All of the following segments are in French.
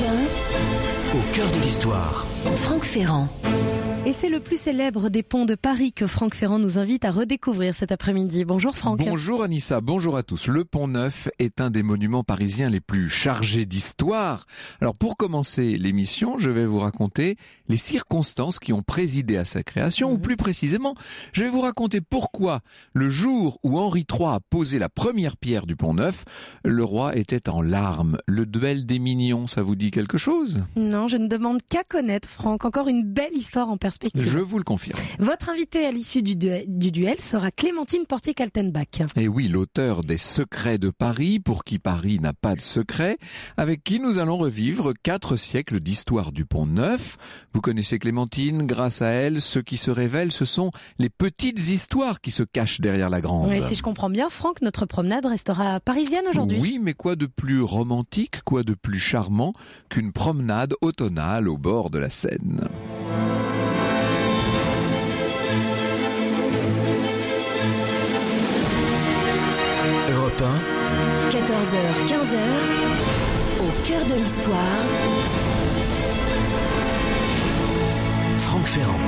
Au cœur de l'histoire. Franck Ferrand. Et c'est le plus célèbre des ponts de Paris que Franck Ferrand nous invite à redécouvrir cet après-midi. Bonjour Franck. Bonjour Anissa, bonjour à tous. Le Pont Neuf est un des monuments parisiens les plus chargés d'histoire. Alors pour commencer l'émission, je vais vous raconter les circonstances qui ont présidé à sa création, ou plus précisément, je vais vous raconter pourquoi le jour où Henri III a posé la première pierre du Pont Neuf, le roi était en larmes. Le duel des mignons, ça vous dit quelque chose ? Non, je ne demande qu'à connaître Franck. Encore une belle histoire en perspective. Je vous le confirme. Votre invité à l'issue du duel sera Clémentine Portier-Kaltenbach. Et oui, l'auteur des Secrets de Paris, pour qui Paris n'a pas de secret, avec qui nous allons revivre 4 siècles d'histoire du Pont Neuf. Vous connaissez Clémentine, grâce à elle, ce qui se révèle, ce sont les petites histoires qui se cachent derrière la grande. Oui, si je comprends bien, Franck, notre promenade restera parisienne aujourd'hui. Oui, mais quoi de plus romantique, quoi de plus charmant qu'une promenade automnale au bord de la Seine ? Europe 1, 14h, 15h, au cœur de l'histoire. Franck Ferrand.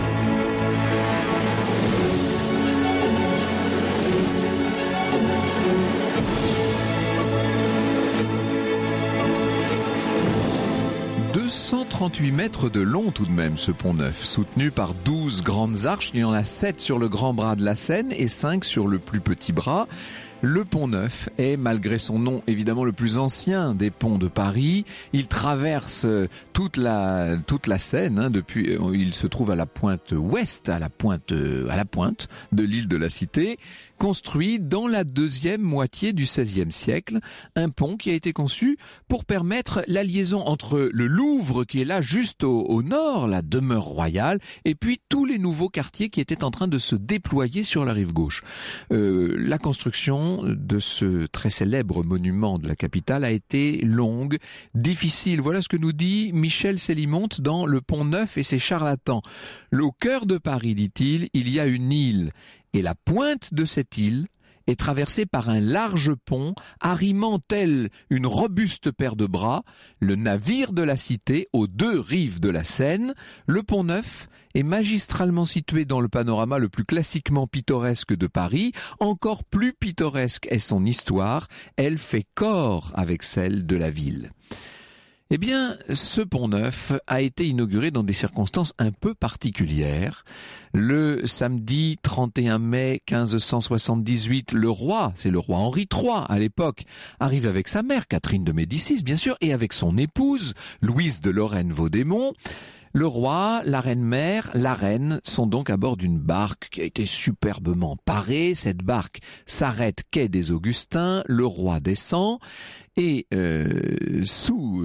« 238 mètres de long tout de même, ce pont neuf, soutenu par 12 grandes arches. Il y en a 7 sur le grand bras de la Seine et 5 sur le plus petit bras. Le Pont Neuf est, malgré son nom, évidemment le plus ancien des ponts de Paris. Il traverse toute la Seine. Depuis, il se trouve à la pointe ouest, à la pointe de l'île de la Cité, construit dans la deuxième moitié du XVIe siècle. Un pont qui a été conçu pour permettre la liaison entre le Louvre, qui est là juste au nord, la demeure royale, et puis tous les nouveaux quartiers qui étaient en train de se déployer sur la rive gauche. La construction de ce très célèbre monument de la capitale a été longue, difficile. Voilà ce que nous dit Michel Célimonte dans Le Pont Neuf et ses charlatans. Au cœur de Paris, dit-il, il y a une île, et la pointe de cette île est traversée par un large pont, arrimant tel une robuste paire de bras, le navire de la Cité aux 2 rives de la Seine. Le Pont Neuf est magistralement situé dans le panorama le plus classiquement pittoresque de Paris. Encore plus pittoresque est son histoire, elle fait corps avec celle de la ville. Eh bien, ce pont neuf a été inauguré dans des circonstances un peu particulières. Le samedi 31 mai 1578, le roi, c'est le roi Henri III à l'époque, arrive avec sa mère, Catherine de Médicis bien sûr, et avec son épouse, Louise de Lorraine-Vaudémont. Le roi, la reine-mère, la reine sont donc à bord d'une barque qui a été superbement parée. Cette barque s'arrête quai des Augustins, le roi descend et sous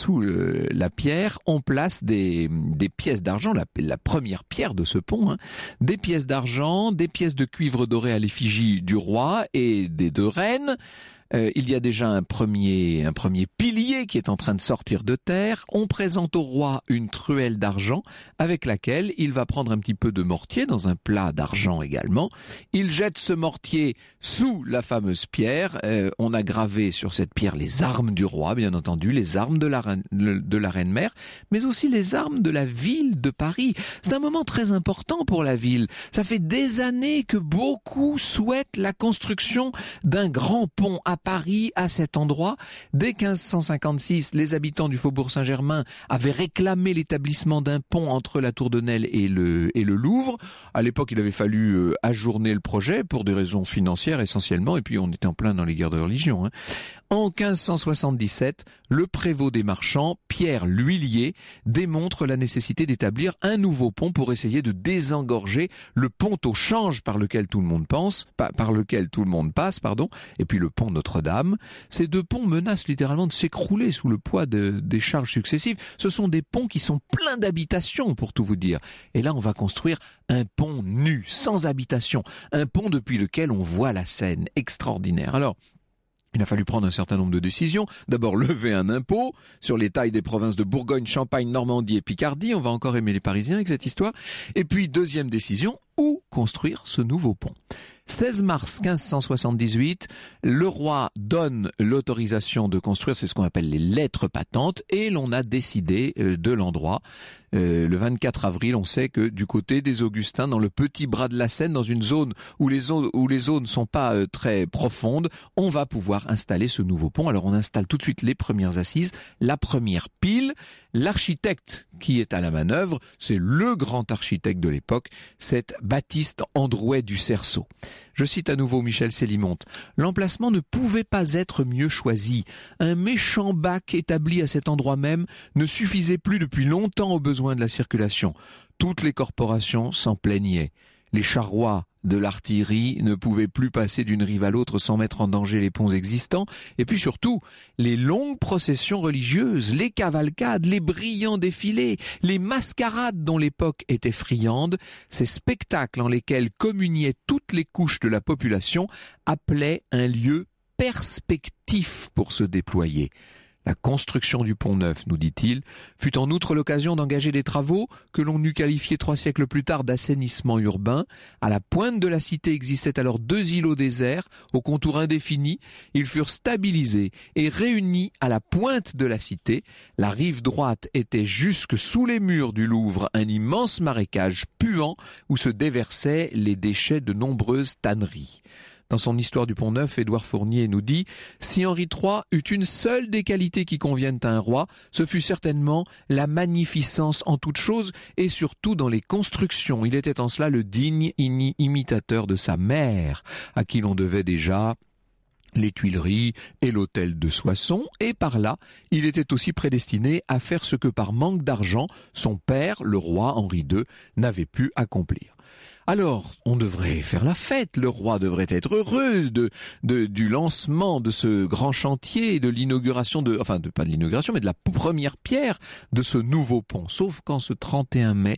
la pierre, on place des pièces d'argent, la première pierre de ce pont, des pièces d'argent, des pièces de cuivre doré à l'effigie du roi et des 2 reines. Il y a déjà un premier pilier qui est en train de sortir de terre. On présente au roi une truelle d'argent avec laquelle il va prendre un petit peu de mortier dans un plat d'argent également. Il jette ce mortier sous la fameuse pierre. On a gravé sur cette pierre les armes du roi, bien entendu, les armes de la reine-mère, mais aussi les armes de la ville de Paris. C'est un moment très important pour la ville. Ça fait des années que beaucoup souhaitent la construction d'un grand pont à Paris, à cet endroit. Dès 1556, les habitants du faubourg Saint-Germain avaient réclamé l'établissement d'un pont entre la Tour de Nesle et le Louvre. À l'époque, il avait fallu ajourner le projet pour des raisons financières essentiellement, et puis on était en plein dans les guerres de religion. En 1577, le prévôt des marchands, Pierre L'Huillier, démontre la nécessité d'établir un nouveau pont pour essayer de désengorger le pont au change par lequel tout le monde passe, et puis le pont Notre-Dame. Ces 2 ponts menacent littéralement de s'écrouler sous le poids des charges successives. Ce sont des ponts qui sont pleins d'habitations, pour tout vous dire. Et là, on va construire un pont nu, sans habitation. Un pont depuis lequel on voit la Seine. Extraordinaire. Alors, il a fallu prendre un certain nombre de décisions. D'abord, lever un impôt sur les tailles des provinces de Bourgogne, Champagne, Normandie et Picardie. On va encore aimer les Parisiens avec cette histoire. Et puis, deuxième décision, où construire ce nouveau pont. 16 mars 1578, le roi donne l'autorisation de construire, c'est ce qu'on appelle les lettres patentes, et l'on a décidé de l'endroit. Le 24 avril, on sait que du côté des Augustins, dans le petit bras de la Seine, dans une zone où les eaux ne sont pas très profondes, on va pouvoir installer ce nouveau pont. Alors on installe tout de suite les premières assises, la première pile. L'architecte qui est à la manœuvre, c'est le grand architecte de l'époque, c'est Baptiste Androuet du Cerceau. Je cite à nouveau Michel Célimonte. « L'emplacement ne pouvait pas être mieux choisi. Un méchant bac établi à cet endroit même ne suffisait plus depuis longtemps aux besoins de la circulation. Toutes les corporations s'en plaignaient. Les charrois de l'artillerie ne pouvaient plus passer d'une rive à l'autre sans mettre en danger les ponts existants. Et puis surtout, les longues processions religieuses, les cavalcades, les brillants défilés, les mascarades dont l'époque était friande, ces spectacles en lesquels communiaient toutes les couches de la population appelaient un lieu perspectif pour se déployer. La construction du pont neuf, nous dit-il, fut en outre l'occasion d'engager des travaux que l'on eût qualifiés 3 siècles plus tard d'assainissement urbain. À la pointe de la cité existaient alors 2 îlots déserts, aux contours indéfinis. Ils furent stabilisés et réunis à la pointe de la cité. La rive droite était jusque sous les murs du Louvre un immense marécage puant où se déversaient les déchets de nombreuses tanneries. Dans son histoire du Pont-Neuf, Édouard Fournier nous dit « Si Henri III eut une seule des qualités qui conviennent à un roi, ce fut certainement la magnificence en toutes choses et surtout dans les constructions. Il était en cela le digne imitateur de sa mère, à qui l'on devait déjà les Tuileries et l'hôtel de Soissons, et par là, il était aussi prédestiné à faire ce que par manque d'argent, son père, le roi Henri II, n'avait pu accomplir. » Alors, on devrait faire la fête, le roi devrait être heureux du lancement de ce grand chantier, de l'inauguration pas de l'inauguration, mais de la première pierre de ce nouveau pont. Sauf qu'en ce 31 mai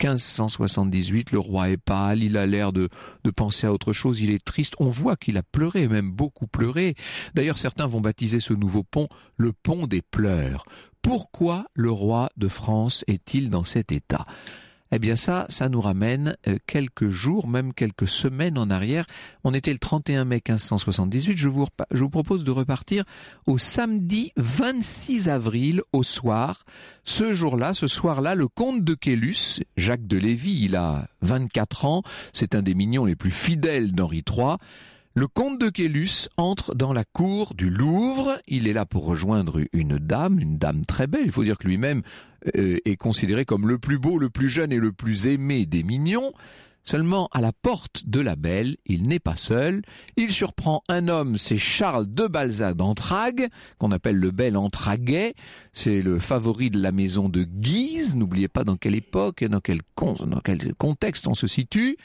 1578, le roi est pâle, il a l'air de penser à autre chose, il est triste, on voit qu'il a pleuré, même beaucoup pleuré. D'ailleurs, certains vont baptiser ce nouveau pont le pont des pleurs. Pourquoi le roi de France est-il dans cet état ? Eh bien ça nous ramène quelques jours, même quelques semaines en arrière. On était le 31 mai 1578. Je vous propose de repartir au samedi 26 avril au soir. Ce soir-là, le comte de Caylus, Jacques de Lévis, il a 24 ans. C'est un des mignons les plus fidèles d'Henri III. Le comte de Caylus entre dans la cour du Louvre. Il est là pour rejoindre une dame très belle. Il faut dire que lui-même est considéré comme le plus beau, le plus jeune et le plus aimé des mignons. Seulement, à la porte de la belle, il n'est pas seul. Il surprend un homme, c'est Charles de Balzac d'Entragues, qu'on appelle le bel Entraguet. C'est le favori de la maison de Guise. N'oubliez pas dans quelle époque et dans quel contexte on se situe.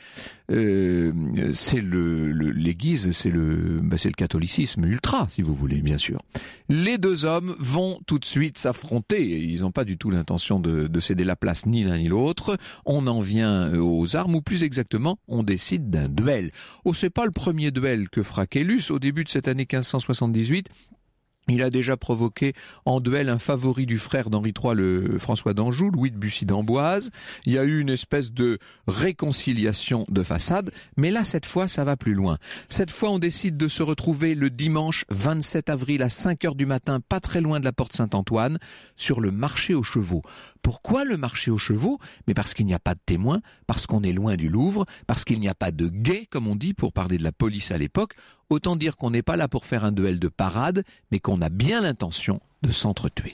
C'est les Guises, c'est le catholicisme ultra, si vous voulez, bien sûr. Les deux hommes vont tout de suite s'affronter. Ils n'ont pas du tout l'intention de céder la place ni l'un ni l'autre. On en vient aux armes, ou plus exactement, on décide d'un duel. Oh, c'est pas le premier duel que fera Caylus. Au début de cette année 1578, il a déjà provoqué en duel un favori du frère d'Henri III, le François d'Anjou, Louis de Bussy d'Amboise. Il y a eu une espèce de réconciliation de façade, mais là, cette fois, ça va plus loin. Cette fois, on décide de se retrouver le dimanche 27 avril à 5h du matin, pas très loin de la porte Saint-Antoine, sur le marché aux chevaux. Pourquoi le marché aux chevaux ? Mais parce qu'il n'y a pas de témoins, parce qu'on est loin du Louvre, parce qu'il n'y a pas de guet, comme on dit, pour parler de la police à l'époque. Autant dire qu'on n'est pas là pour faire un duel de parade, mais qu'on a bien l'intention de s'entretuer.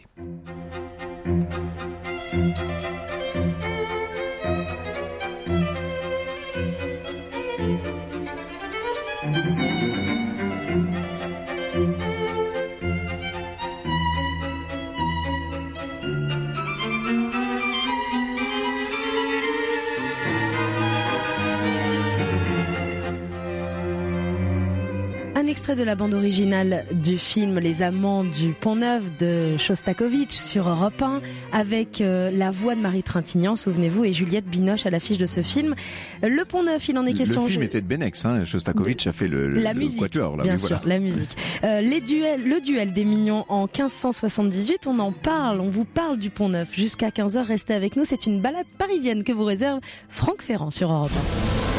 Un extrait de la bande originale du film Les Amants du Pont-Neuf de Shostakovich sur Europe 1 avec la voix de Marie Trintignant, souvenez-vous, et Juliette Binoche à l'affiche de ce film. Le Pont-Neuf, il en est question. Le film était de Benex, Shostakovich a fait la musique, quatuor. Là, bien sûr, la musique. Le duel des mignons en 1578, on vous parle du Pont-Neuf. Jusqu'à 15h, restez avec nous, c'est une balade parisienne que vous réserve Franck Ferrand sur Europe 1.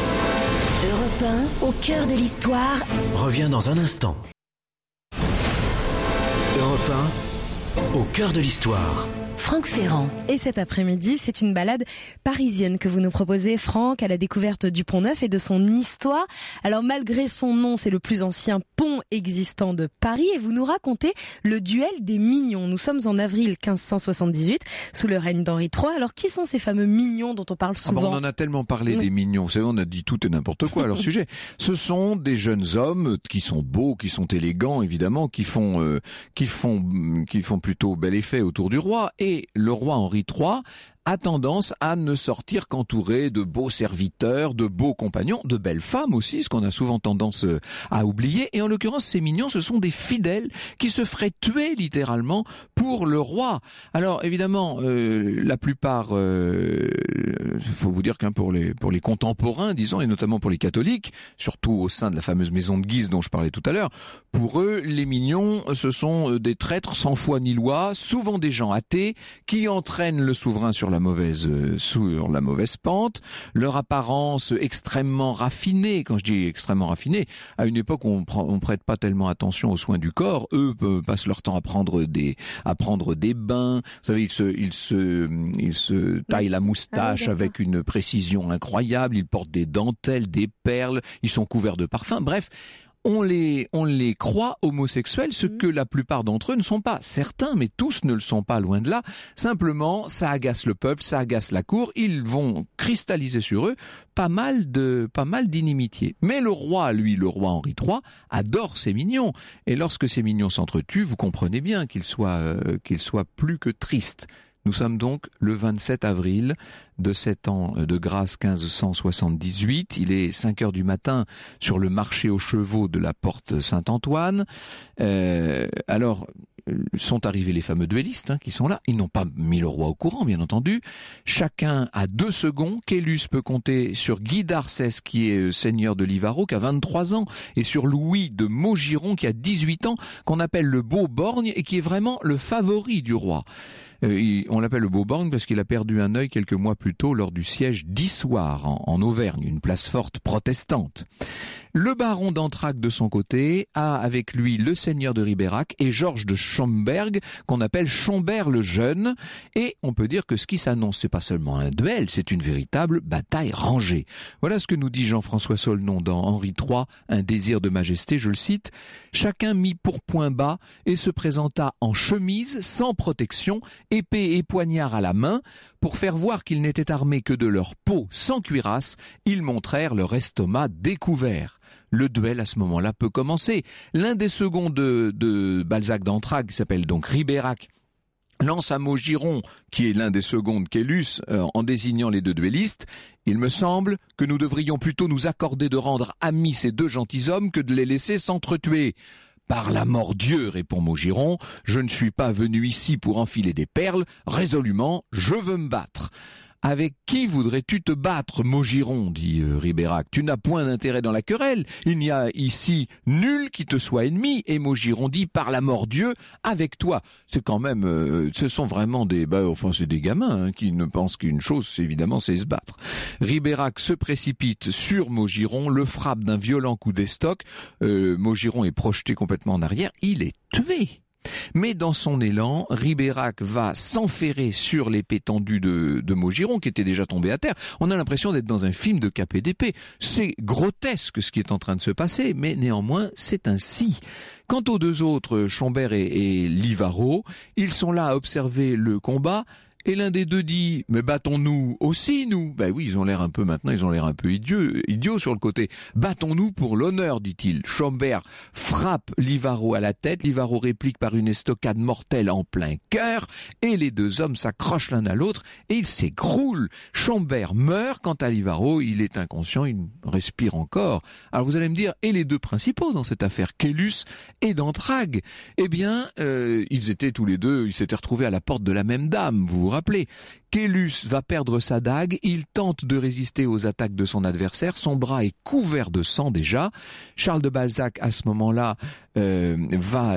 Europe 1, au cœur de l'histoire. Revient dans un instant. Europe 1, au cœur de l'histoire. Franck Ferrand. Et cet après-midi, c'est une balade parisienne que vous nous proposez, Franck, à la découverte du Pont-Neuf et de son histoire. Alors malgré son nom, c'est le plus ancien pont existant de Paris et vous nous racontez le duel des mignons. Nous sommes en avril 1578, sous le règne d'Henri III. Alors qui sont ces fameux mignons dont on parle souvent? On en a tellement parlé des mignons, vous savez, on a dit tout et n'importe quoi à leur sujet. Ce sont des jeunes hommes qui sont beaux, qui sont élégants évidemment, qui font plutôt bel effet autour du roi. Et le roi Henri III a tendance à ne sortir qu'entouré de beaux serviteurs, de beaux compagnons, de belles femmes aussi, ce qu'on a souvent tendance à oublier. Et en l'occurrence, ces mignons, ce sont des fidèles qui se feraient tuer littéralement pour le roi. Alors évidemment, la plupart, faut vous dire qu'un pour les contemporains, disons, et notamment pour les catholiques, surtout au sein de la fameuse maison de Guise dont je parlais tout à l'heure, pour eux, les mignons, ce sont des traîtres sans foi ni loi, souvent des gens athées, qui entraînent le souverain sur la mauvaise pente, leur apparence extrêmement raffinée. Quand je dis extrêmement raffinée, à une époque où on prête pas tellement attention aux soins du corps, eux passent leur temps à prendre des bains. Vous savez, ils se taillent la moustache avec une précision incroyable, ils portent des dentelles, des perles, ils sont couverts de parfums. Bref, on les croit homosexuels, ce que la plupart d'entre eux ne sont pas. Certains, mais tous ne le sont pas, loin de là. Simplement, ça agace le peuple, ça agace la cour. Ils vont cristalliser sur eux pas mal d'inimitiés. Mais le roi, lui, le roi Henri III, adore ces mignons. Et lorsque ces mignons s'entretuent, vous comprenez bien qu'ils soient plus que tristes. Nous sommes donc le 27 avril de cet an de grâce 1578. Il est 5 heures du matin sur le marché aux chevaux de la porte Saint-Antoine. Alors, sont arrivés les fameux duellistes qui sont là. Ils n'ont pas mis le roi au courant, bien entendu. Chacun a 2 secondes. Caylus peut compter sur Guy d'Arcès, qui est seigneur de Livarot, qui a 23 ans, et sur Louis de Maugiron, qui a 18 ans, qu'on appelle le Beau-Borgne, et qui est vraiment le favori du roi. On l'appelle le Beau-Borgne parce qu'il a perdu un œil quelques mois plus tôt lors du siège d'Issoire en Auvergne, une place forte protestante. Le baron d'Antrac, de son côté, a avec lui le seigneur de Ribérac et Georges de Schomberg, qu'on appelle Schombert le Jeune. Et on peut dire que ce qui s'annonce, c'est pas seulement un duel, c'est une véritable bataille rangée. Voilà ce que nous dit Jean-François Saulnon dans Henri III, un désir de majesté, je le cite. Chacun mit pour point bas et se présenta en chemise, sans protection, épée et poignard à la main. Pour faire voir qu'ils n'étaient armés que de leur peau sans cuirasse, ils montrèrent leur estomac découvert. Le duel à ce moment-là peut commencer. L'un des seconds de Balzac d'Antrac, qui s'appelle donc Ribérac, lance à Maugiron, qui est l'un des seconds de Caylus, en désignant les 2 duellistes. Il me semble que nous devrions plutôt nous accorder de rendre amis ces 2 gentilshommes que de les laisser s'entretuer. Par la mort Dieu, répond Maugiron, je ne suis pas venu ici pour enfiler des perles, résolument, je veux me battre. Avec qui voudrais-tu te battre, Maugiron, dit Ribérac. Tu n'as point d'intérêt dans la querelle. Il n'y a ici nul qui te soit ennemi. Et Maugiron dit, par la mort Dieu, avec toi. C'est quand même, ce sont vraiment c'est des gamins qui ne pensent qu'une chose, évidemment, c'est se battre. Ribérac se précipite sur Maugiron, le frappe d'un violent coup d'estoc. Maugiron est projeté complètement en arrière. Il est tué. Mais dans son élan, Ribérac va s'enferrer sur l'épée tendue de Maugiron, qui était déjà tombé à terre. On a l'impression d'être dans un film de Capet d'épée. C'est grotesque ce qui est en train de se passer, mais néanmoins, c'est ainsi. Quant aux 2 autres, Schombert et Livarot, ils sont là à observer le combat. Et l'un des 2 dit, mais battons-nous aussi, nous. Ben oui, ils ont l'air un peu idiots sur le côté. Battons-nous pour l'honneur, dit-il. Schombert frappe Livarot à la tête. Livarot réplique par une estocade mortelle en plein cœur. Et les 2 hommes s'accrochent l'un à l'autre et ils s'écroulent. Schombert meurt. Quant à Livarot, il est inconscient, il respire encore. Alors vous allez me dire, et les 2 principaux dans cette affaire, Caylus et d'Antrac? Eh bien, ils étaient tous les 2, ils s'étaient retrouvés à la porte de la même dame, vous vous rappelez. Kélus va perdre sa dague, il tente de résister aux attaques de son adversaire, son bras est couvert de sang déjà. Charles de Balzac, à ce moment-là, va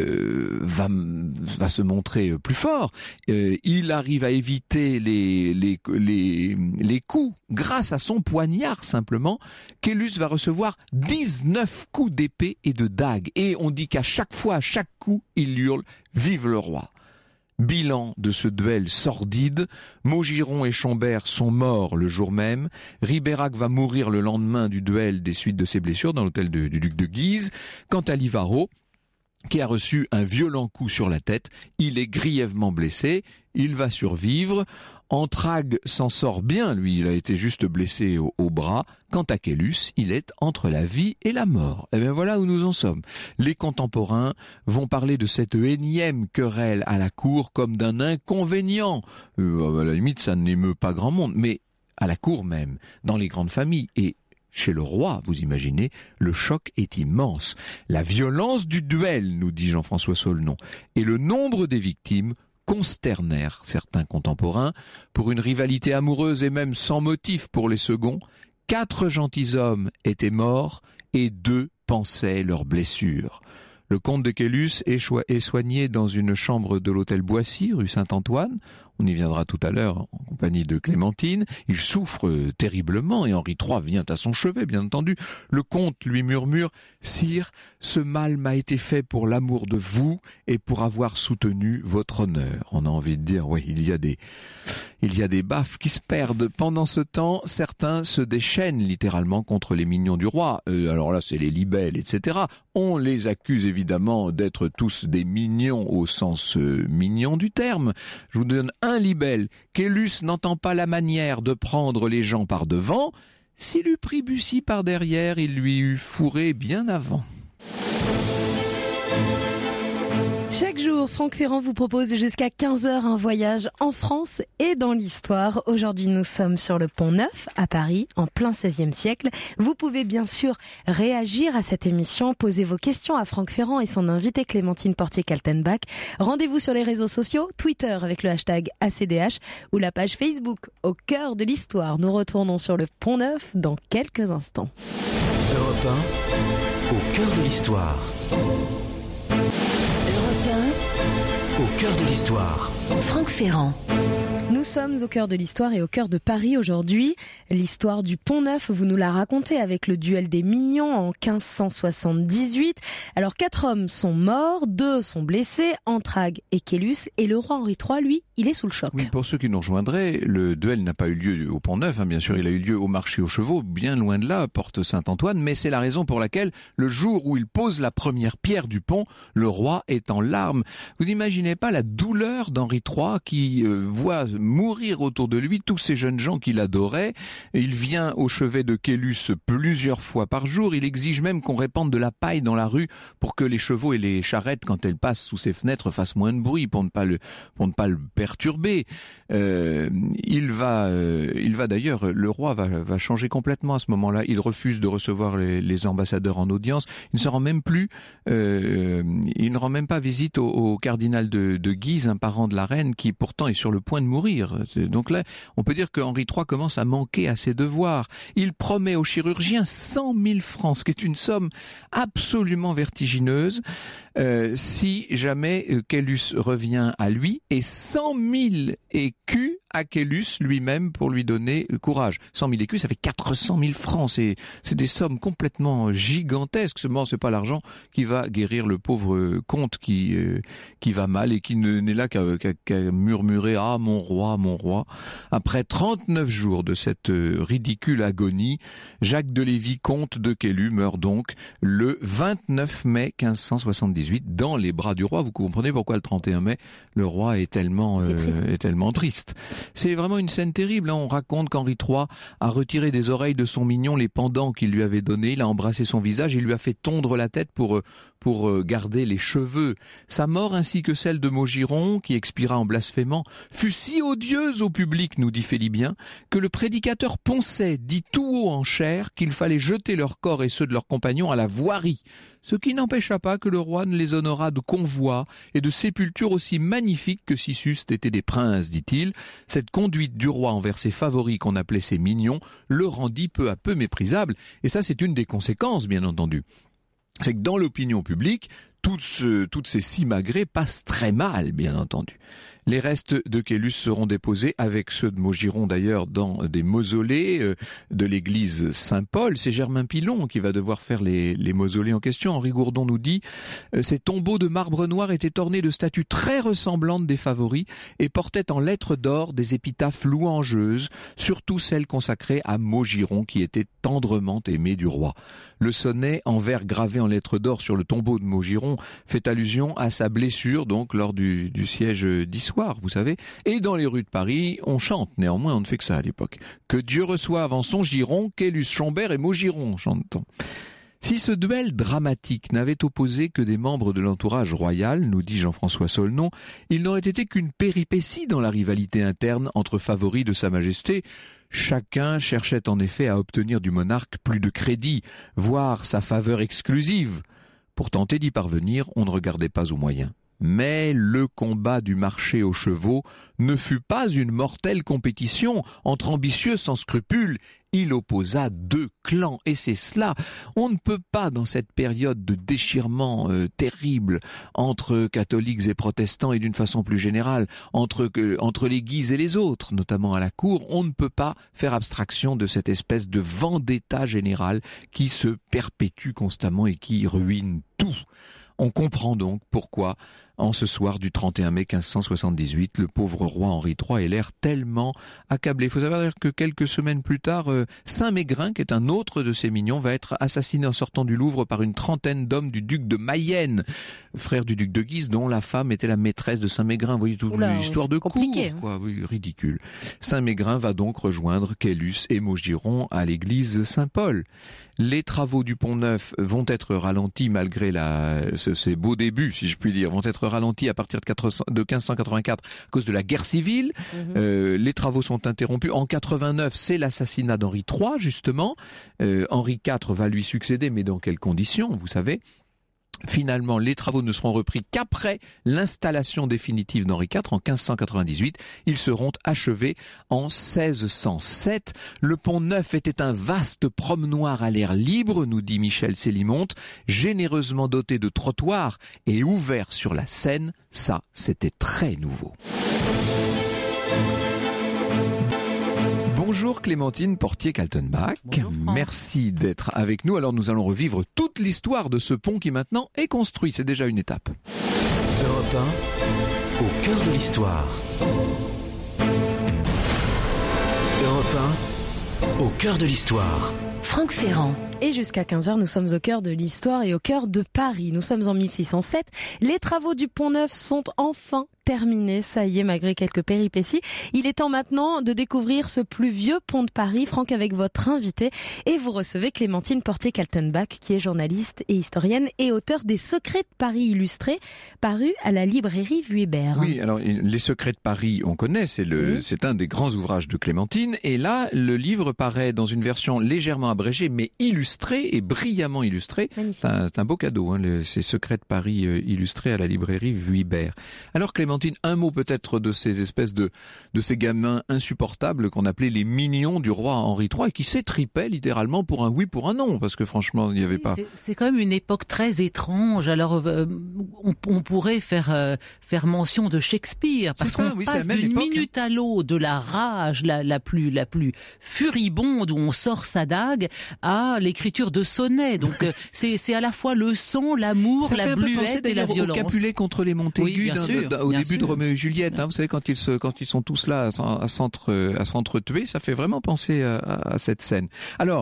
se montrer plus fort. Il arrive à éviter les coups grâce à son poignard simplement. Kélus va recevoir 19 coups d'épée et de dague. Et on dit qu'à chaque fois, à chaque coup, il hurle « Vive le roi !» Bilan de ce duel sordide, Maugiron et Schomberg sont morts le jour même, Ribérac va mourir le lendemain du duel des suites de ses blessures dans l'hôtel du duc de Guise. Quant à Livaro, qui a reçu un violent coup sur la tête, il est grièvement blessé, il va survivre. Antrague s'en sort bien, lui, il a été juste blessé au bras. Quant à Kélus, il est entre la vie et la mort. Et bien voilà où nous en sommes. Les contemporains vont parler de cette énième querelle à la cour comme d'un inconvénient. À la limite, ça n'émeut pas grand monde, mais à la cour même, dans les grandes familles et chez le roi, vous imaginez, le choc est immense. La violence du duel, nous dit Jean-François Saulnon, et le nombre des victimes consternèrent certains contemporains. Pour une rivalité amoureuse et même sans motif pour les seconds, 4 gentilshommes étaient morts et 2 pansaient leurs blessures. Le comte de Kélus est soigné dans une chambre de l'hôtel Boissy, rue Saint-Antoine. On y viendra tout à l'heure en compagnie de Clémentine. Il souffre terriblement et Henri III vient à son chevet, bien entendu. Le comte lui murmure « Sire, ce mal m'a été fait pour l'amour de vous et pour avoir soutenu votre honneur. » On a envie de dire, oui, il y a des baffes qui se perdent. Pendant ce temps, certains se déchaînent littéralement contre les mignons du roi. Alors là, c'est les libelles, etc. On les accuse évidemment d'être tous des mignons au sens mignon du terme. Je vous donne un libelle. Kélus n'entend pas la manière de prendre les gens par devant. S'il eût pris Bussy par derrière, il lui eût fourré bien avant. Chaque jour, Franck Ferrand vous propose jusqu'à 15h un voyage en France et dans l'histoire. Aujourd'hui, nous sommes sur le Pont Neuf à Paris, en plein XVIe siècle. Vous pouvez bien sûr réagir à cette émission, poser vos questions à Franck Ferrand et son invité Clémentine Portier-Kaltenbach. Rendez-vous sur les réseaux sociaux, Twitter avec le hashtag ACDH ou la page Facebook Au cœur de l'histoire. Nous retournons sur le Pont Neuf dans quelques instants. Europe 1, au cœur de l'histoire. Au cœur de l'histoire. Franck Ferrand. Nous sommes au cœur de l'histoire et au cœur de Paris aujourd'hui. L'histoire du Pont Neuf, vous nous la racontez avec le duel des Mignons en 1578. Alors 4 hommes sont morts, 2 sont blessés, Antrague et Kélus, et le roi Henri III, lui, il est sous le choc. Oui, pour ceux qui nous rejoindraient, le duel n'a pas eu lieu au Pont Neuf, bien sûr, il a eu lieu au marché aux chevaux, bien loin de là, porte Saint-Antoine, mais c'est la raison pour laquelle, le jour où il pose la première pierre du pont, le roi est en larmes. Vous n'imaginez pas la douleur d'Henri III qui voit mourir autour de lui tous ces jeunes gens qu'il adorait. Il vient au chevet de Kélus plusieurs fois par jour. Il exige même qu'on répande de la paille dans la rue pour que les chevaux et les charrettes, quand elles passent sous ses fenêtres, fassent moins de bruit pour ne pas le perturber. Il va d'ailleurs, le roi va changer complètement à ce moment-là. Il refuse de recevoir les ambassadeurs en audience. Il ne se rend même plus, il ne rend même pas visite au cardinal de Guise, un parent de la reine, qui pourtant est sur le point de mourir. Donc là, on peut dire que Henri III commence à manquer à ses devoirs. Il promet au chirurgien 100 000 francs, ce qui est une somme absolument vertigineuse, si jamais Kélus revient à lui, et 100 000 écus à Kélus lui-même pour lui donner courage. 100 000 écus, ça fait 400 000 francs. C'est des sommes complètement gigantesques. Seulement, c'est pas l'argent qui va guérir le pauvre comte qui va mal et qui n'est là qu'à murmurer « Ah, mon roi, mon roi ». Après 39 jours de cette ridicule agonie, Jacques de Lévis, comte de Kélus, meurt donc le 29 mai 1578 dans les bras du roi. Vous comprenez pourquoi le 31 mai, le roi est tellement triste. C'est vraiment une scène terrible. On raconte qu'Henri III a retiré des oreilles de son mignon les pendants qu'il lui avait donnés. Il a embrassé son visage et lui a fait tondre la tête pour garder les cheveux. Sa mort ainsi que celle de Maugiron, qui expira en blasphémant, fut si odieuse au public, nous dit Félibien, que le prédicateur Poncet dit tout haut en chair qu'il fallait jeter leurs corps et ceux de leurs compagnons à la voirie, ce qui n'empêcha pas que le roi ne les honora de convois et de sépultures aussi magnifiques que si c'eussent été des princes, dit-il. Cette conduite du roi envers ses favoris qu'on appelait ses mignons le rendit peu à peu méprisable, et ça c'est une des conséquences, bien entendu. C'est que dans l'opinion publique, toutes ces simagrées passent très mal, bien entendu. Les restes de Caylus seront déposés, avec ceux de Maugiron d'ailleurs, dans des mausolées de l'église Saint-Paul. C'est Germain Pilon qui va devoir faire les mausolées en question. Henri Gourdon nous dit ces tombeaux de marbre noir étaient ornés de statues très ressemblantes des favoris et portaient en lettres d'or des épitaphes louangeuses, surtout celles consacrées à Maugiron qui était tendrement aimé du roi. Le sonnet en vers gravé en lettres d'or sur le tombeau de Maugiron fait allusion à sa blessure donc lors du siège d'Issoire, vous savez. Et dans les rues de Paris, on chante, néanmoins on ne fait que ça à l'époque. Que Dieu reçoive en son giron, Caylus, Chambert et Maugiron, chante-t-on. Si ce duel dramatique n'avait opposé que des membres de l'entourage royal, nous dit Jean-François Saulnon, il n'aurait été qu'une péripétie dans la rivalité interne entre favoris de Sa Majesté. Chacun cherchait en effet à obtenir du monarque plus de crédit, voire sa faveur exclusive. Pour tenter d'y parvenir, on ne regardait pas aux moyens. Mais le combat du marché aux chevaux ne fut pas une mortelle compétition entre ambitieux sans scrupules. Il opposa deux clans, et c'est cela. On ne peut pas, dans cette période de déchirement terrible entre catholiques et protestants, et d'une façon plus générale, entre les Guises et les autres, notamment à la cour, on ne peut pas faire abstraction de cette espèce de vendetta générale qui se perpétue constamment et qui ruine tout. On comprend donc pourquoi, en ce soir du 31 mai 1578, le pauvre roi Henri III ait l'air tellement accablé. Il faut savoir que quelques semaines plus tard, Saint-Mégrin, qui est un autre de ses mignons, va être assassiné en sortant du Louvre par une trentaine d'hommes du duc de Mayenne, frère du duc de Guise, dont la femme était la maîtresse de Saint-Mégrin. Vous voyez, toute l'histoire de cour, quoi. Oui, ridicule. Saint-Mégrin va donc rejoindre Caylus et Maugiron à l'église Saint-Paul. Les travaux du Pont-Neuf vont être ralentis malgré ces beaux débuts, si je puis dire, vont être ralentis à partir de 1584 à cause de la guerre civile. Les travaux sont interrompus. En 89, c'est l'assassinat d'Henri III, justement. Henri IV va lui succéder, mais dans quelles conditions, vous savez ? Finalement, les travaux ne seront repris qu'après l'installation définitive d'Henri IV en 1598. Ils seront achevés en 1607. Le Pont-Neuf était un vaste promenoir à l'air libre, nous dit Michel Célimonte, généreusement doté de trottoirs et ouvert sur la Seine. Ça, c'était très nouveau. Bonjour Clémentine Portier-Kaltenbach, merci d'être avec nous. Alors nous allons revivre toute l'histoire de ce pont qui maintenant est construit, c'est déjà une étape. Europe 1, au cœur de l'histoire. Europe 1, au cœur de l'histoire. Franck Ferrand. Et jusqu'à 15h, nous sommes au cœur de l'histoire et au cœur de Paris. Nous sommes en 1607. Les travaux du Pont-Neuf sont enfin terminés. Ça y est, malgré quelques péripéties. Il est temps maintenant de découvrir ce plus vieux pont de Paris. Franck, avec votre invité. Et vous recevez Clémentine Portier-Kaltenbach, qui est journaliste et historienne et auteure des Secrets de Paris illustrés, parus à la librairie Vuibert. Oui, alors les Secrets de Paris, on connaît, c'est un des grands ouvrages de Clémentine. Et là, le livre paraît dans une version légèrement abrégée, mais illustrée et brillamment illustré. C'est un beau cadeau, ces Secrets de Paris illustrés à la librairie Vuibert. Alors Clémentine, un mot peut-être de ces espèces de ces gamins insupportables qu'on appelait les mignons du roi Henri III et qui s'étripaient littéralement pour un oui, pour un non, parce que franchement, il n'y avait pas... C'est quand même une époque très étrange. Alors, on pourrait faire mention de Shakespeare, parce qu'on passe d'une minute à l'autre de la rage la plus furibonde où on sort sa dague à l'écriture de sonnets. Donc c'est à la fois le sang, l'amour, la bluette et la violence. Au Capulet contre les Montaigu, au début de Roméo et Juliette. Vous savez, quand ils sont tous là à s'entretuer, ça fait vraiment penser à cette scène. Alors,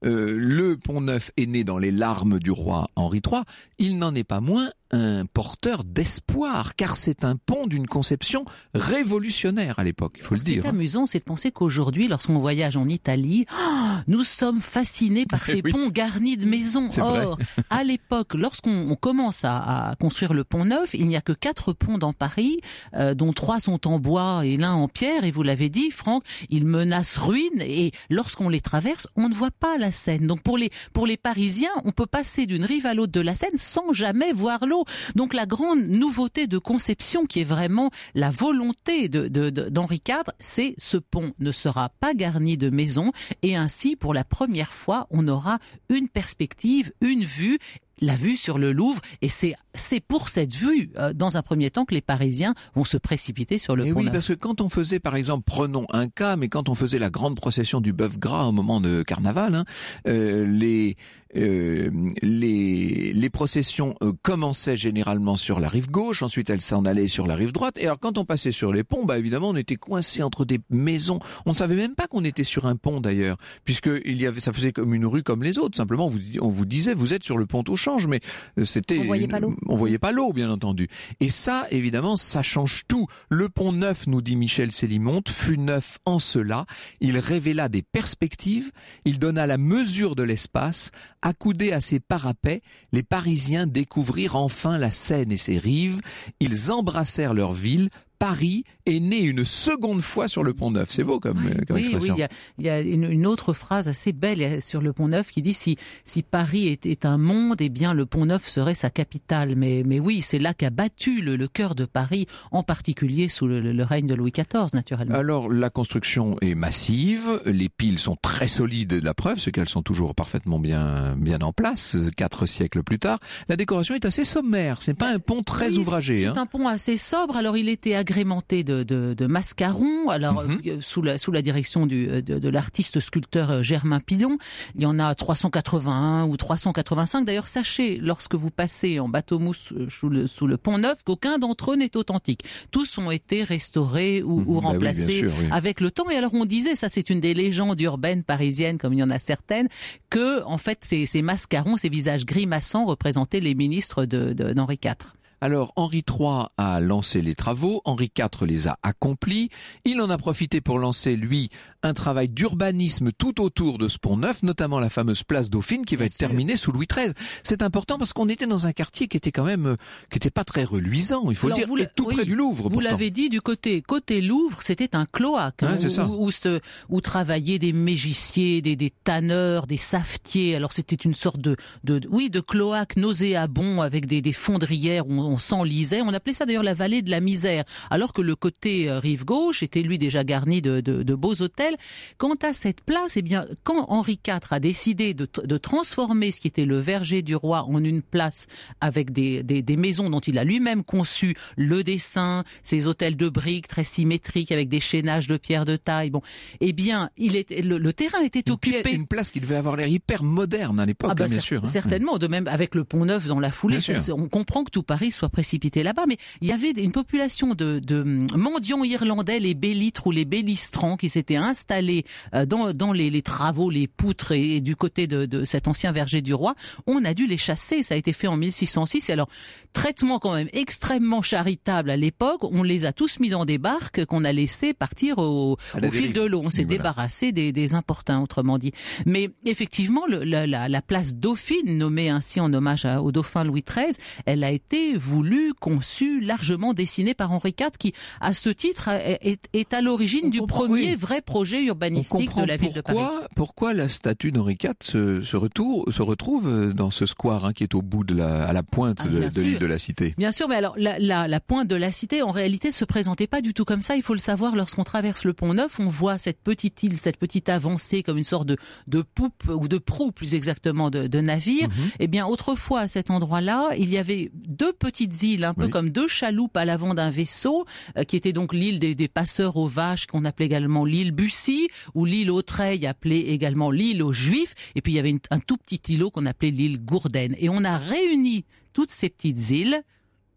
le Pont-Neuf est né dans les larmes du roi Henri III, il n'en est pas moins un porteur d'espoir, car c'est un pont d'une conception révolutionnaire à l'époque, il faut le dire. C'est amusant, c'est de penser qu'aujourd'hui, lorsqu'on voyage en Italie, nous sommes fascinés par ces ponts garnis de maisons. Or, à l'époque, lorsqu'on commence à construire le Pont-Neuf, il n'y a que 4 ponts dans Paris, dont 3 sont en bois et l'un en pierre, et vous l'avez dit, Franck, ils menacent ruine, et lorsqu'on les traverse, on ne voit pas la Seine. Donc pour les Parisiens, on peut passer d'une rive à l'autre de la Seine sans jamais voir l'eau. Donc la grande nouveauté de conception qui est vraiment la volonté d'Henri IV, c'est ce pont ne sera pas garni de maisons et ainsi pour la première fois on aura une perspective, une vue, la vue sur le Louvre, et c'est pour cette vue, dans un premier temps, que les Parisiens vont se précipiter sur le Pont-Neuf. Oui, parce que quand on faisait, par exemple, prenons un cas, mais quand on faisait la grande procession du bœuf gras au moment de carnaval, les processions commençaient généralement sur la rive gauche, ensuite elles s'en allaient sur la rive droite, et alors quand on passait sur les ponts, évidemment on était coincé entre des maisons, on ne savait même pas qu'on était sur un pont d'ailleurs, puisque ça faisait comme une rue comme les autres, simplement on vous disait vous êtes sur le pont au change, mais c'était on voyait pas l'eau bien entendu, et ça évidemment ça change tout. Le pont neuf, nous dit Michel Célimonte, fut neuf en cela, il révéla des perspectives, il donna la mesure de l'espace. Accoudés à ses parapets, les Parisiens découvrirent enfin la Seine et ses rives. Ils embrassèrent leur ville. Paris est né une seconde fois sur le Pont-Neuf. C'est beau comme expression. Oui, il y a une autre phrase assez belle sur le Pont-Neuf qui dit si Paris est un monde, eh bien le Pont-Neuf serait sa capitale. Mais oui, c'est là qu'a battu le cœur de Paris, en particulier sous le règne de Louis XIV, naturellement. Alors la construction est massive, les piles sont très solides, la preuve, c'est qu'elles sont toujours parfaitement bien en place, 4 siècles plus tard. La décoration est assez sommaire, c'est pas un pont très ouvragé. C'est un pont assez sobre, alors il était agrémenté de mascarons, alors sous la direction de l'artiste sculpteur Germain Pilon. Il y en a 381 ou 385. D'ailleurs, sachez, lorsque vous passez en bateau-mousse sous le Pont-Neuf, qu'aucun d'entre eux n'est authentique. Tous ont été restaurés ou remplacés avec le temps. Et alors, on disait, ça c'est une des légendes urbaines parisiennes, comme il y en a certaines, que en fait ces mascarons, ces visages grimaçants représentaient les ministres d'Henri IV. Alors, Henri III a lancé les travaux, Henri IV les a accomplis. Il en a profité pour lancer, lui, un travail d'urbanisme tout autour de ce Pont-Neuf, notamment la fameuse place Dauphine qui va être terminée sous Louis XIII. C'est important parce qu'on était dans un quartier qui était pas très reluisant, il faut le dire, et tout près du Louvre. Vous l'avez dit, du côté Louvre, c'était un cloaque, où travaillaient des mégiciers, des tanneurs, des savetiers. Alors c'était une sorte de cloaque nauséabond avec des fondrières où on s'enlisait. On appelait ça d'ailleurs la vallée de la misère, alors que le côté rive gauche était lui déjà garni de beaux hôtels. Quant à cette place, eh bien, quand Henri IV a décidé de transformer ce qui était le verger du roi en une place avec des maisons dont il a lui-même conçu le dessin, ces hôtels de briques très symétriques avec des chaînages de pierre de taille. Bon, eh bien, le terrain était occupé. Une place qui devait avoir l'air hyper moderne à l'époque, bien sûr. Certainement, de même avec le Pont-Neuf dans la foulée. On comprend que tout Paris soit précipité là-bas, mais il y avait une population de mendiants irlandais, les bellitres ou les bellistrants, qui s'étaient installés dans les travaux, les poutres et du côté de cet ancien verger du roi. On a dû les chasser, ça a été fait en 1606. Et alors, traitement quand même extrêmement charitable à l'époque, on les a tous mis dans des barques qu'on a laissé partir au fil de l'eau. On s'est débarrassé des importuns, autrement dit. Mais effectivement, la place Dauphine, nommée ainsi en hommage au dauphin Louis XIII, elle a été voulue, conçue, largement dessinée par Henri IV, qui, à ce titre, est à l'origine du premier vrai projet urbanistique de la ville de Paris. Pourquoi la statue d'Henri IV se retrouve dans ce square qui est au bout à la pointe de l'île de la Cité? Bien sûr, mais alors la pointe de la Cité, en réalité, se présentait pas du tout comme ça. Il faut le savoir, lorsqu'on traverse le Pont-Neuf, on voit cette petite île, cette petite avancée comme une sorte de poupe ou de proue, plus exactement, de navire. Eh bien, autrefois, à cet endroit-là, il y avait 2 petites îles, un peu comme 2 chaloupes à l'avant d'un vaisseau, qui était donc l'île des passeurs aux vaches, qu'on appelait également l'île Bussy, ou l'île aux Treilles, appelée également l'île aux Juifs, et puis il y avait un tout petit îlot qu'on appelait l'île Gourdaine. Et on a réuni toutes ces petites îles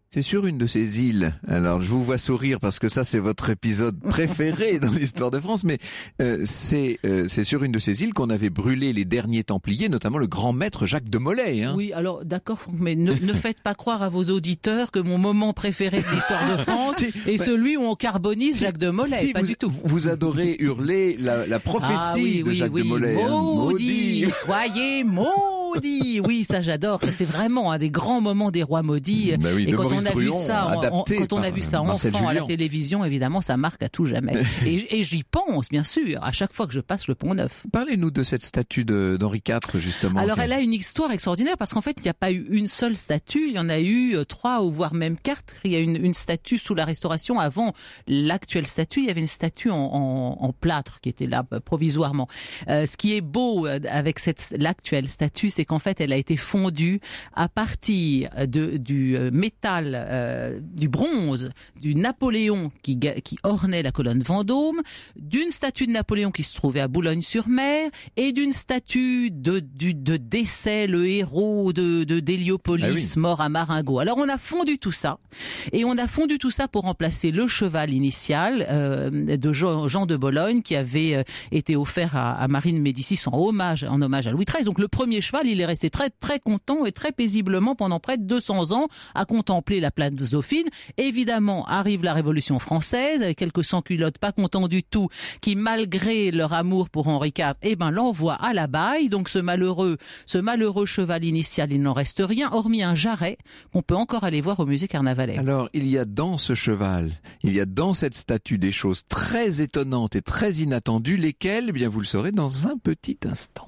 C'est sur une de ces îles. Alors, je vous vois sourire parce que ça, c'est votre épisode préféré dans l'histoire de France, mais c'est sur une de ces îles qu'on avait brûlé les derniers Templiers, notamment le grand maître Jacques de Molay. Hein. Oui, alors d'accord, Franck, mais ne faites pas croire à vos auditeurs que mon moment préféré de l'histoire de France est celui où on carbonise Jacques de Molay. Pas du tout. Vous adorez hurler la prophétie de Jacques de Molay. Maudit, soyez maudits. Oui, ça j'adore. Ça c'est vraiment un des grands moments des rois maudits. Bah oui, et quand on a vu ça, quand on a vu ça enfant à la télévision, évidemment, ça marque à tout jamais. et j'y pense, bien sûr, à chaque fois que je passe le Pont-Neuf. Parlez-nous de cette statue d'Henri IV, justement. Alors, elle a une histoire extraordinaire parce qu'en fait, il n'y a pas eu une seule statue, il y en a eu 3 ou voire même 4. Il y a une statue sous la Restauration. Avant l'actuelle statue, il y avait une statue en plâtre qui était là provisoirement. Ce qui est beau avec l'actuelle statue, c'est qu'en fait, elle a été fondue à partir du métal, du bronze, du Napoléon qui ornait la colonne Vendôme, d'une statue de Napoléon qui se trouvait à Boulogne-sur-Mer et d'une statue de Décès, le héros d'Héliopolis, mort à Marengo. Alors on a fondu tout ça et on a fondu tout ça pour remplacer le cheval initial de Jean de Bologne qui avait été offert à Marie de Médicis en hommage à Louis XIII. Donc le premier cheval, il est resté très très content et très paisiblement pendant près de 200 ans à contempler la place Dauphine. Évidemment, arrive la Révolution française avec quelques sans-culottes pas contents du tout qui, malgré leur amour pour Henri IV, l'envoient à la baille. Donc ce malheureux cheval initial, il n'en reste rien, hormis un jarret qu'on peut encore aller voir au musée Carnavalet. Alors, il y a dans ce cheval, il y a dans cette statue des choses très étonnantes et très inattendues, lesquelles, vous le saurez dans un petit instant.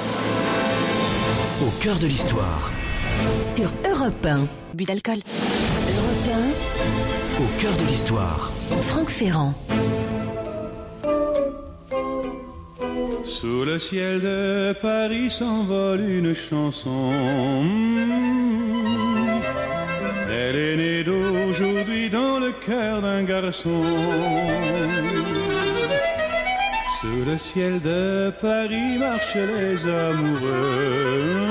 Au cœur de l'histoire. Sur Europe 1. But d'alcool. Europe 1. Au cœur de l'histoire. Franck Ferrand. Sous le ciel de Paris s'envole une chanson. Elle est née d'aujourd'hui dans le cœur d'un garçon. Sous le ciel de Paris marchent les amoureux.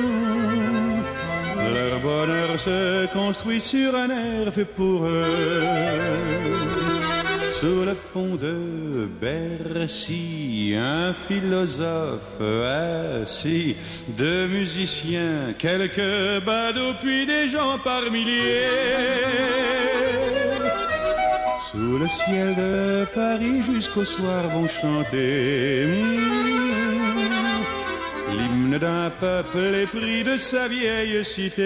Leur bonheur se construit sur un air fait pour eux. Sous le pont de Bercy, un philosophe assis, 2 musiciens, quelques badauds, puis des gens par milliers. Sous le ciel de Paris, jusqu'au soir vont chanter l'hymne d'un peuple épris de sa vieille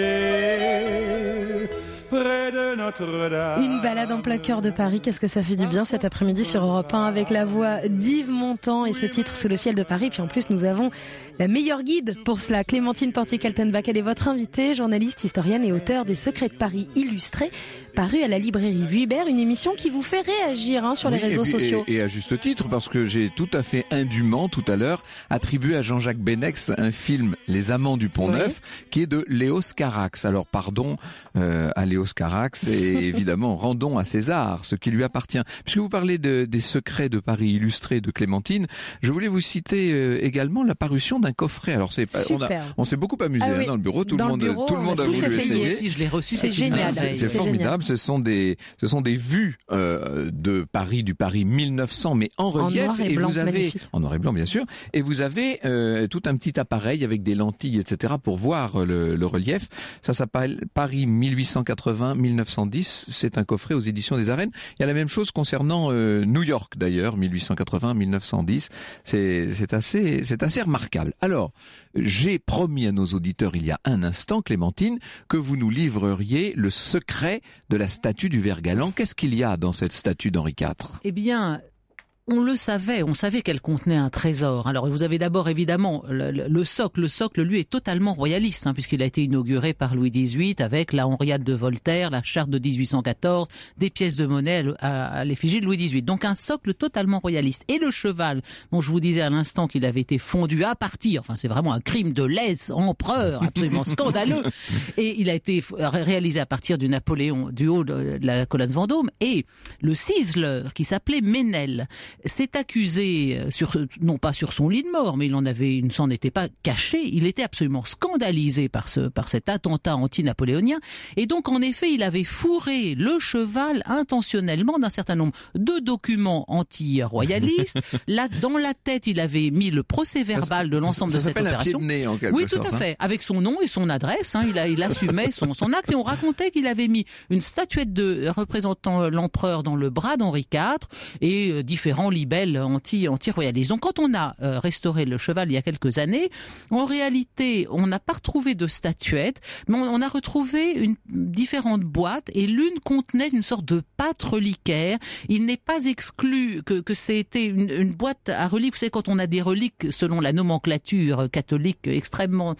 cité. Près de Notre-Dame. Une balade en plein cœur de Paris, qu'est-ce que ça fait du bien cet après-midi sur Europe 1 avec la voix d'Yves Montand et ce titre Sous le ciel de Paris. Puis en plus nous avons la meilleure guide pour cela, Clémentine Portier-Kaltenbach. Elle est votre invitée, journaliste, historienne et auteure des Secrets de Paris illustrés, paru à la librairie Vuibert, une émission qui vous fait réagir sur les réseaux sociaux. Et à juste titre, parce que j'ai tout à fait indûment tout à l'heure attribué à Jean-Jacques Benex un film Les Amants du Pont-Neuf qui est de Léos Carax. Alors pardon à Léos Carax et évidemment rendons à César ce qui lui appartient. Puisque vous parlez des Secrets de Paris illustrés de Clémentine, je voulais vous citer également la parution d'un coffret. Alors on s'est beaucoup amusé dans le bureau, tout le monde a voulu essayer. Aussi, je l'ai reçu, c'est génial. C'est formidable. Ce sont des vues de Paris, du Paris 1900, mais en relief. Et vous avez magnifique. En noir et blanc, bien sûr. Et vous avez tout un petit appareil avec des lentilles, etc., pour voir le relief. Ça s'appelle Paris 1880-1910. C'est un coffret aux éditions des Arènes. Il y a la même chose concernant New York, d'ailleurs, 1880-1910. C'est assez remarquable. Alors, j'ai promis à nos auditeurs il y a un instant, Clémentine, que vous nous livreriez le secret de la statue du Vert Galant. Qu'est-ce qu'il y a dans cette statue d'Henri IV ? Eh bien, on savait qu'elle contenait un trésor. Alors vous avez d'abord évidemment le socle. Le socle, lui, est totalement royaliste, puisqu'il a été inauguré par Louis XVIII avec la Henriade de Voltaire, la charte de 1814, des pièces de monnaie à l'effigie de Louis XVIII. Donc un socle totalement royaliste. Et le cheval, dont je vous disais à l'instant qu'il avait été fondu à partir, c'est vraiment un crime de lèse empereur, absolument scandaleux. Et il a été réalisé à partir du Napoléon, du haut de la colonne Vendôme, et le ciseleur qui s'appelait Ménel, s'est accusé, non pas sur son lit de mort, mais il ne s'en était pas caché, il était absolument scandalisé par cet attentat anti-napoléonien, et donc en effet il avait fourré le cheval intentionnellement d'un certain nombre de documents anti-royalistes. Là, dans la tête, il avait mis le procès-verbal de l'ensemble de cette opération. Ça s'appelle un pied de nez, en quelque sorte. Oui, tout à fait, avec son nom et son adresse, il assumait son acte, et on racontait qu'il avait mis une statuette représentant l'empereur dans le bras d'Henri IV et différents libelles anti-royalistes. Donc quand on a restauré le cheval il y a quelques années, en réalité, on n'a pas retrouvé de statuette, mais on a retrouvé différentes boîtes, et l'une contenait une sorte de pâte reliquaire. Il n'est pas exclu que c'était une boîte à reliques. Vous savez, quand on a des reliques selon la nomenclature catholique extrêmement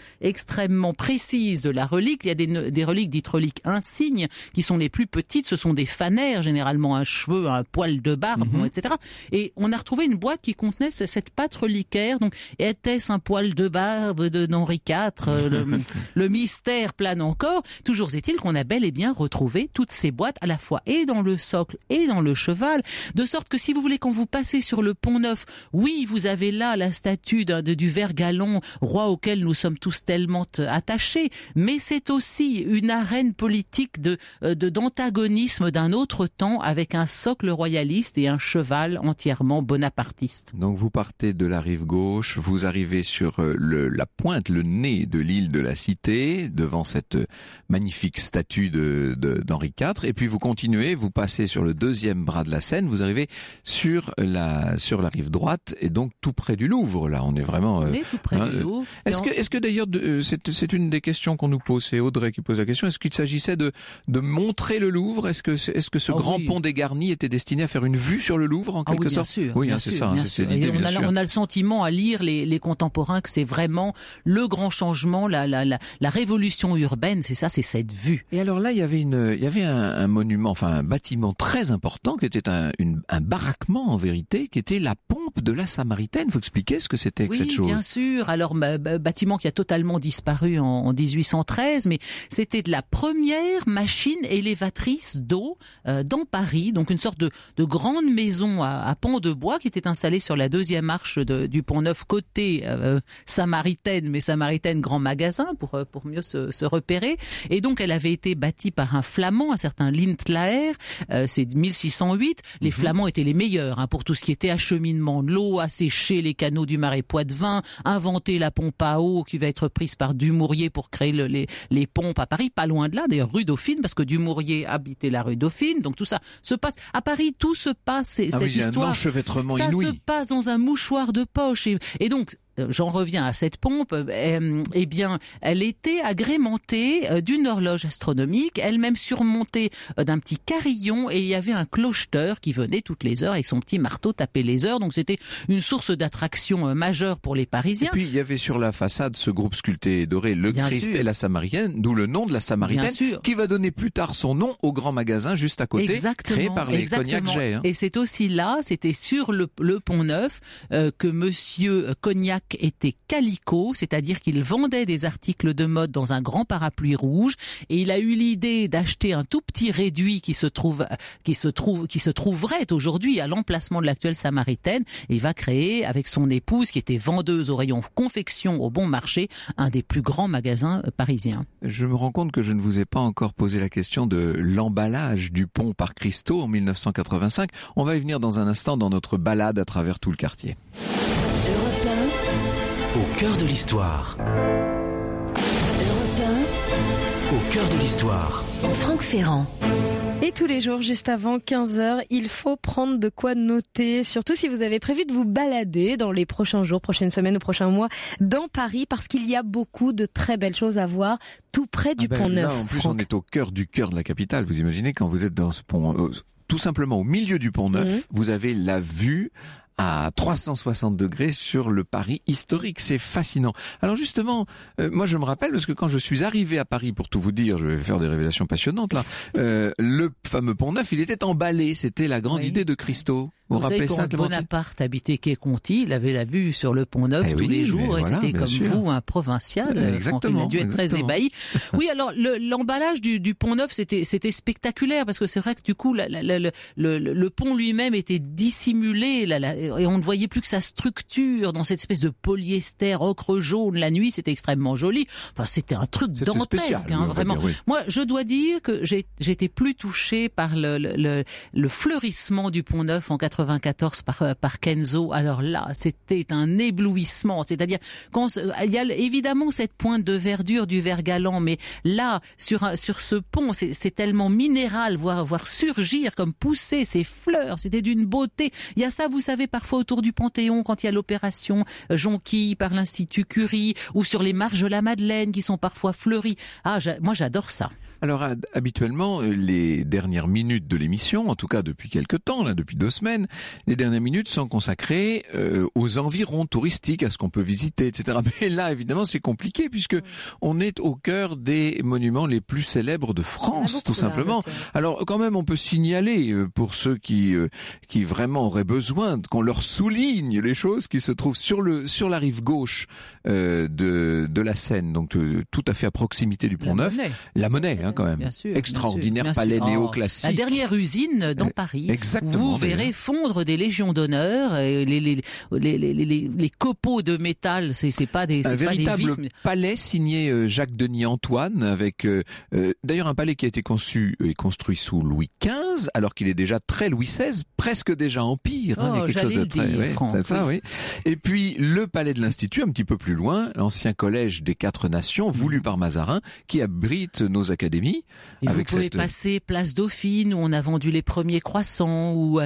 précise de la relique, il y a des reliques dites reliques insignes qui sont les plus petites. Ce sont des fanères, généralement un cheveu, un poil de barbe, etc. Et on a retrouvé une boîte qui contenait cette pâte reliquaire. Donc, était-ce un poil de barbe d'Henri IV? Le mystère plane encore. Toujours est-il qu'on a bel et bien retrouvé toutes ces boîtes, à la fois et dans le socle et dans le cheval, de sorte que si vous voulez, quand vous passez sur le Pont-Neuf, oui, vous avez là la statue du Vert Galon, roi auquel nous sommes tous tellement attachés, mais c'est aussi une arène politique d'antagonisme d'un autre temps, avec un socle royaliste et un cheval entièrement bonapartiste. Donc vous partez de la rive gauche, vous arrivez sur la pointe, le nez de l'île de la Cité, devant cette magnifique statue d'Henri IV, et puis vous continuez, vous passez sur le deuxième bras de la Seine, vous arrivez sur la rive droite, et donc tout près du Louvre. Là, on est vraiment... On est tout près du Louvre. Est-ce que d'ailleurs, c'est une des questions qu'on nous pose, c'est Audrey qui pose la question, est-ce qu'il s'agissait de montrer le Louvre? Est-ce que ce grand pont dégarni était destiné à faire une vue sur le Louvre, en quelque sorte? Oui, c'est ça, c'est l'idée, bien sûr. On a le sentiment, à lire les contemporains, que c'est vraiment le grand changement, la révolution urbaine, c'est ça, c'est cette vue. Et alors là, il y avait un monument, enfin un bâtiment très important, qui était un baraquement en vérité, qui était la pompe de la Samaritaine. Faut expliquer ce que c'était que cette chose. Oui, bien sûr. Alors, bâtiment qui a totalement disparu en 1813, mais c'était de la première machine élévatrice d'eau dans Paris, donc une sorte de grande maison à pans de bois qui était installée sur la deuxième arche du Pont-Neuf, côté Samaritaine, mais Samaritaine grand magasin pour mieux se repérer. Et donc elle avait été bâtie par un Flamand, un certain Lindtlaer, c'est 1608. Les Flamands étaient les meilleurs pour tout ce qui était acheminement de l'eau, assécher les canaux du Marais Poitevin, inventer la pompe à eau qui va être prise par Dumouriez pour créer les pompes à Paris, pas loin de là, d'ailleurs rue Dauphine, parce que Dumouriez habitait la rue Dauphine, donc tout ça se passe à Paris, tout se passe, cette histoire, un enchevêtrement ça inouï. se passe dans un mouchoir de poche, et donc j'en reviens à cette pompe, eh bien, elle était agrémentée d'une horloge astronomique, elle-même surmontée d'un petit carillon, et il y avait un clocheteur qui venait toutes les heures avec son petit marteau taper les heures, donc c'était une source d'attraction majeure pour les Parisiens. Et puis il y avait sur la façade ce groupe sculpté et doré, le Bien Christ sûr. et la Samaritaine, d'où le nom de la Samaritaine, qui va donner plus tard son nom au grand magasin juste à côté, créé par les Cognac-Jay. Et c'est aussi là, c'était sur le Pont-Neuf, que monsieur Cognac était calicot, c'est-à-dire qu'il vendait des articles de mode dans un grand parapluie rouge, et il a eu l'idée d'acheter un tout petit réduit qui se trouverait aujourd'hui à l'emplacement de l'actuelle Samaritaine, et il va créer avec son épouse, qui était vendeuse au rayon confection au Bon Marché, un des plus grands magasins parisiens. Je me rends compte que je ne vous ai pas encore posé la question de l'emballage du pont par Christo en 1985. On va y venir dans un instant dans notre balade à travers tout le quartier. Au cœur de l'histoire. Europe 1. Au cœur de l'histoire. Franck Ferrand. Et tous les jours, juste avant 15h, il faut prendre de quoi noter, surtout si vous avez prévu de vous balader dans les prochains jours, prochaines semaines ou prochains mois dans Paris, parce qu'il y a beaucoup de très belles choses à voir tout près du Pont-Neuf. Là, en plus, Franck. on est au cœur de la capitale. Vous imaginez quand vous êtes dans ce pont, tout simplement au milieu du Pont-Neuf, vous avez la vue à 360 degrés sur le Paris historique. C'est fascinant. Alors justement, moi je me rappelle, parce que quand je suis arrivé à Paris, pour tout vous dire, je vais faire des révélations passionnantes là, le fameux Pont-Neuf, il était emballé. C'était la grande idée de Christo. Vous rappelez ça, Clémentine ? Bonaparte habitait quai Conti, il avait la vue sur le Pont-Neuf tous les jours, et voilà, c'était comme sûr. Vous, un provincial. Exactement. Il a dû être très ébahi. Oui, alors l'emballage du Pont-Neuf, c'était spectaculaire, parce que c'est vrai que du coup, le pont lui-même était dissimulé, et on ne voyait plus que sa structure dans cette espèce de polyester ocre jaune. La nuit, c'était extrêmement joli. Enfin, c'était un truc dantesque, spécial, vraiment. Dire, oui. Moi, je dois dire que j'ai été plus touchée par le fleurissement du Pont-Neuf en 94 par Kenzo. Alors là, c'était un éblouissement. C'est-à-dire, il y a évidemment cette pointe de verdure du vert galant, mais là, sur ce pont, c'est tellement minéral, voir surgir comme pousser ces fleurs. C'était d'une beauté. Il y a ça, vous savez, parfois autour du Panthéon, quand il y a l'opération Jonquille par l'Institut Curie, ou sur les marges de la Madeleine qui sont parfois fleuries. Moi, j'adore ça. Alors habituellement, les dernières minutes de l'émission, en tout cas depuis quelque temps, là, depuis 2 semaines, les dernières minutes sont consacrées aux environs touristiques, à ce qu'on peut visiter, etc. Mais là, évidemment, c'est compliqué puisque on est au cœur des monuments les plus célèbres de France, tout simplement. Alors quand même, on peut signaler pour ceux qui vraiment auraient besoin qu'on leur souligne les choses qui se trouvent sur la rive gauche de la Seine, donc tout à fait à proximité du Pont-Neuf. La Monnaie. Quand même. Bien sûr, extraordinaire palais néoclassique. La dernière usine dans Paris. Exactement. Vous verrez fondre des légions d'honneur, les copeaux de métal, c'est pas des un véritable vis, palais signé Jacques Denis Antoine, avec d'ailleurs un palais qui a été conçu et construit sous Louis XV, alors qu'il est déjà très Louis XVI, presque déjà empire. Il y a quelque chose de très. C'est ça, oui. Et puis le palais de l'Institut, un petit peu plus loin, l'ancien collège des 4 nations, voulu par Mazarin, qui abrite nos académies. Et vous pouvez passer place Dauphine, où on a vendu les premiers croissants, où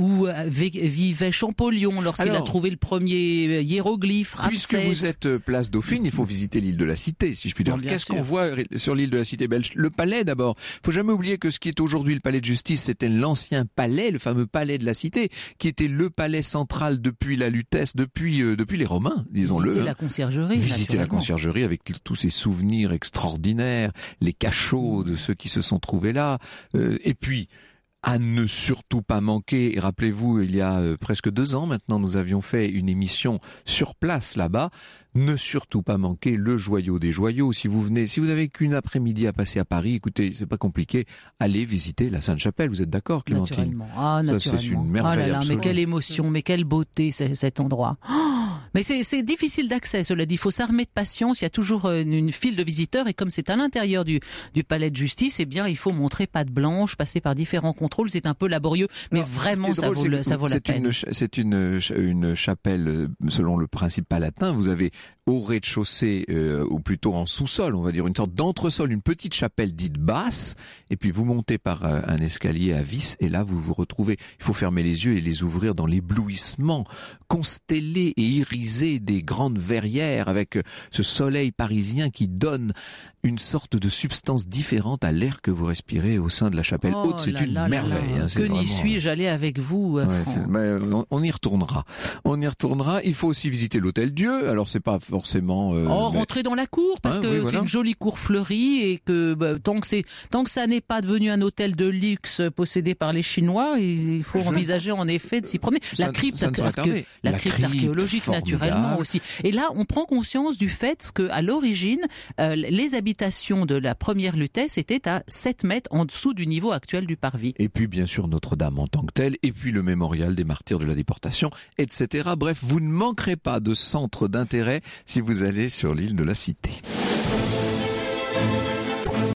vivait Champollion lorsqu'il a trouvé le premier hiéroglyphe. Puisque vous êtes place Dauphine, il faut visiter l'île de la Cité, si je puis dire. Qu'est-ce qu'on voit sur l'île de la Cité belge ? Le palais d'abord. Faut jamais oublier que ce qui est aujourd'hui le palais de justice, c'était l'ancien palais, le fameux palais de la Cité, qui était le palais central depuis la Lutèce, depuis les Romains, disons-le. Visiter la conciergerie. Visiter la conciergerie avec tous ces souvenirs extraordinaires, les cachots de ceux qui se sont trouvés là, et puis à ne surtout pas manquer, et rappelez-vous, il y a presque 2 ans maintenant, nous avions fait une émission sur place là-bas, ne surtout pas manquer le joyau des joyaux. Si vous avez qu'une après-midi à passer à Paris, écoutez, c'est pas compliqué, allez visiter la Sainte-Chapelle, vous êtes d'accord, Clémentine ? Naturellement. Ça, c'est une merveille absolue. Mais quelle émotion, mais quelle beauté cet endroit. Mais c'est difficile d'accès, cela dit, il faut s'armer de patience, il y a toujours une file de visiteurs, et comme c'est à l'intérieur du palais de justice, eh bien, il faut montrer patte blanche, passer par différents contrôles, c'est un peu laborieux, mais vraiment, ça vaut la peine. C'est une chapelle, selon le principe palatin, vous avez au rez-de-chaussée, ou plutôt en sous-sol, on va dire, une sorte d'entresol, une petite chapelle dite basse, et puis vous montez par un escalier à vis, et là vous vous retrouvez. Il faut fermer les yeux et les ouvrir dans l'éblouissement constellé et irisé des grandes verrières, avec ce soleil parisien qui donne une sorte de substance différente à l'air que vous respirez au sein de la chapelle haute. C'est une merveille. Que n'y suis-je allé avec vous, on y retournera. Il faut aussi visiter l'Hôtel Dieu. Alors c'est pas forcément rentrer dans la cour, parce que c'est une jolie cour fleurie, et que tant que ça n'est pas devenu un hôtel de luxe possédé par les Chinois, il faut envisager en effet de s'y promener. La crypte archéologique naturellement aussi. Et là, on prend conscience du fait que à l'origine, les habitations de la première Lutèce étaient à 7 mètres en dessous du niveau actuel du parvis. Et puis bien sûr Notre-Dame en tant que telle, et puis le mémorial des martyrs de la déportation, etc. Bref, vous ne manquerez pas de centre d'intérêt si vous allez sur l'île de la Cité.